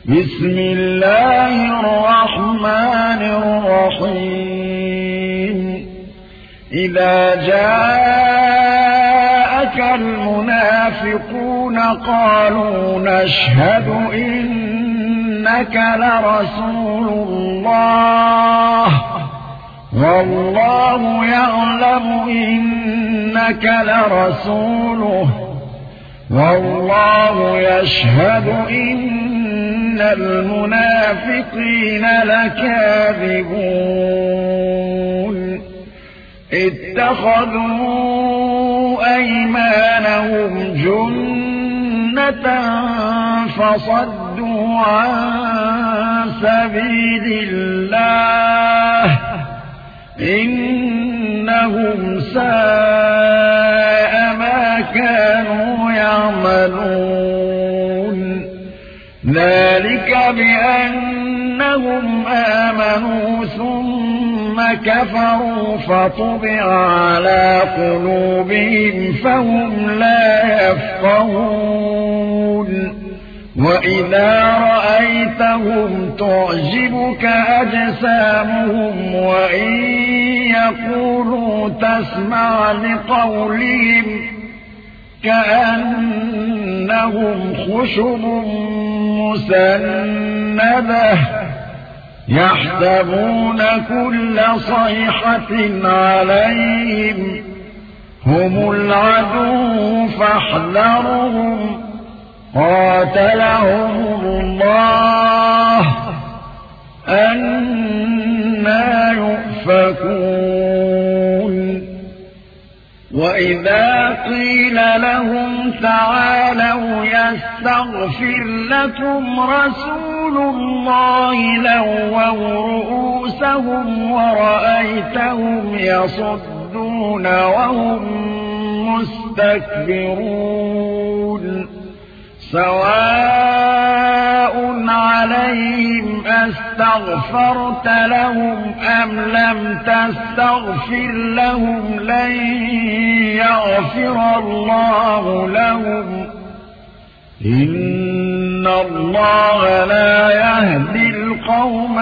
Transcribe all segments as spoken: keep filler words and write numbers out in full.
بسم الله الرحمن الرحيم إذا جاءك المنافقون قالوا نشهد إنك لرسول الله والله يعلم إنك لرسوله والله يشهد إن المنافقين لكاذبون اتخذوا أيمانهم جنة فصدوا عن سبيل الله إنهم ساء ما كانوا يعملون ذلك بأنهم آمنوا ثم كفروا فطبع على قلوبهم فهم لا يفقهون وإذا رأيتهم تعجبك أجسامهم وإن يقولوا تسمع لقولهم كأنهم خشب مسندة يحسبون كل صيحة عليهم هم العدو فاحذرهم قاتلهم الله أنى يؤفكون وإذا قيل لهم تعالوا يستغفر لكم رسول الله لووا رؤوسهم ورأيتهم يصدون وهم مستكبرون سواء عليهم أستغفرت لهم أم لم تستغفر لهم لن يغفر الله لهم إن الله لا يهدي القوم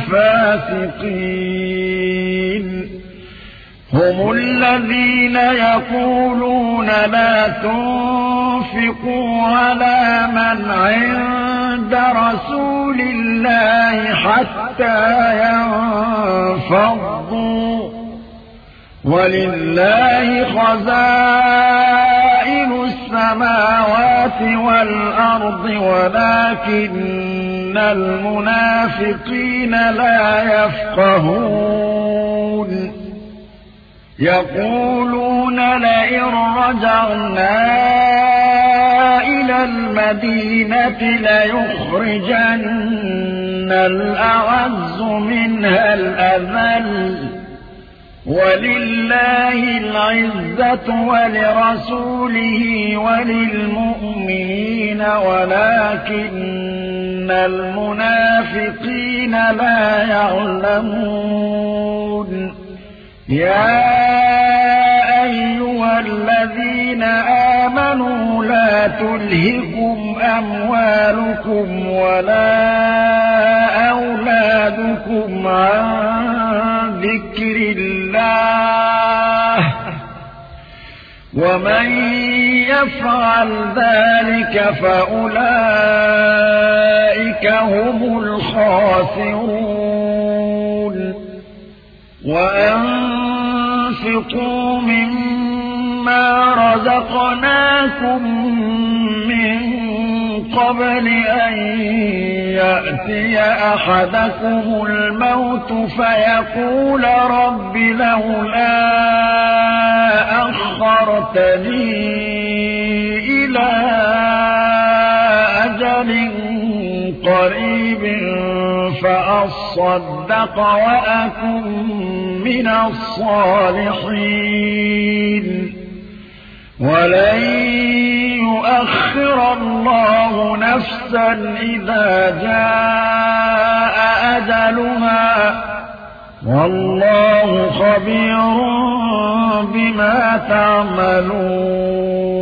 الفاسقين هم الذين يقولون لا تنفقوا على من عند رسول الله حتى ينفضوا ولله خزائن السماوات والأرض ولكن المنافقين لا يفقهون يقولون لئن رجعنا إلى المدينة ليخرجن الأعز منها الأذل ولله العزة ولرسوله وللمؤمنين ولكن المنافقين لا يعلمون يا أيها الذين آمنوا لا تلهكم أموالكم ولا أولادكم عن ذكر الله ومن يفعل ذلك فأولئك هم الخاسرون وأنفقوا مما رزقناكم من قبل أن يأتي أحدكم الموت فيقول رب لولا أخرتني إلى أجل قريب فأصدق وأكن من الصالحين ولن يؤخر الله نفسا إذا جاء أجلها والله خبير بما تعملون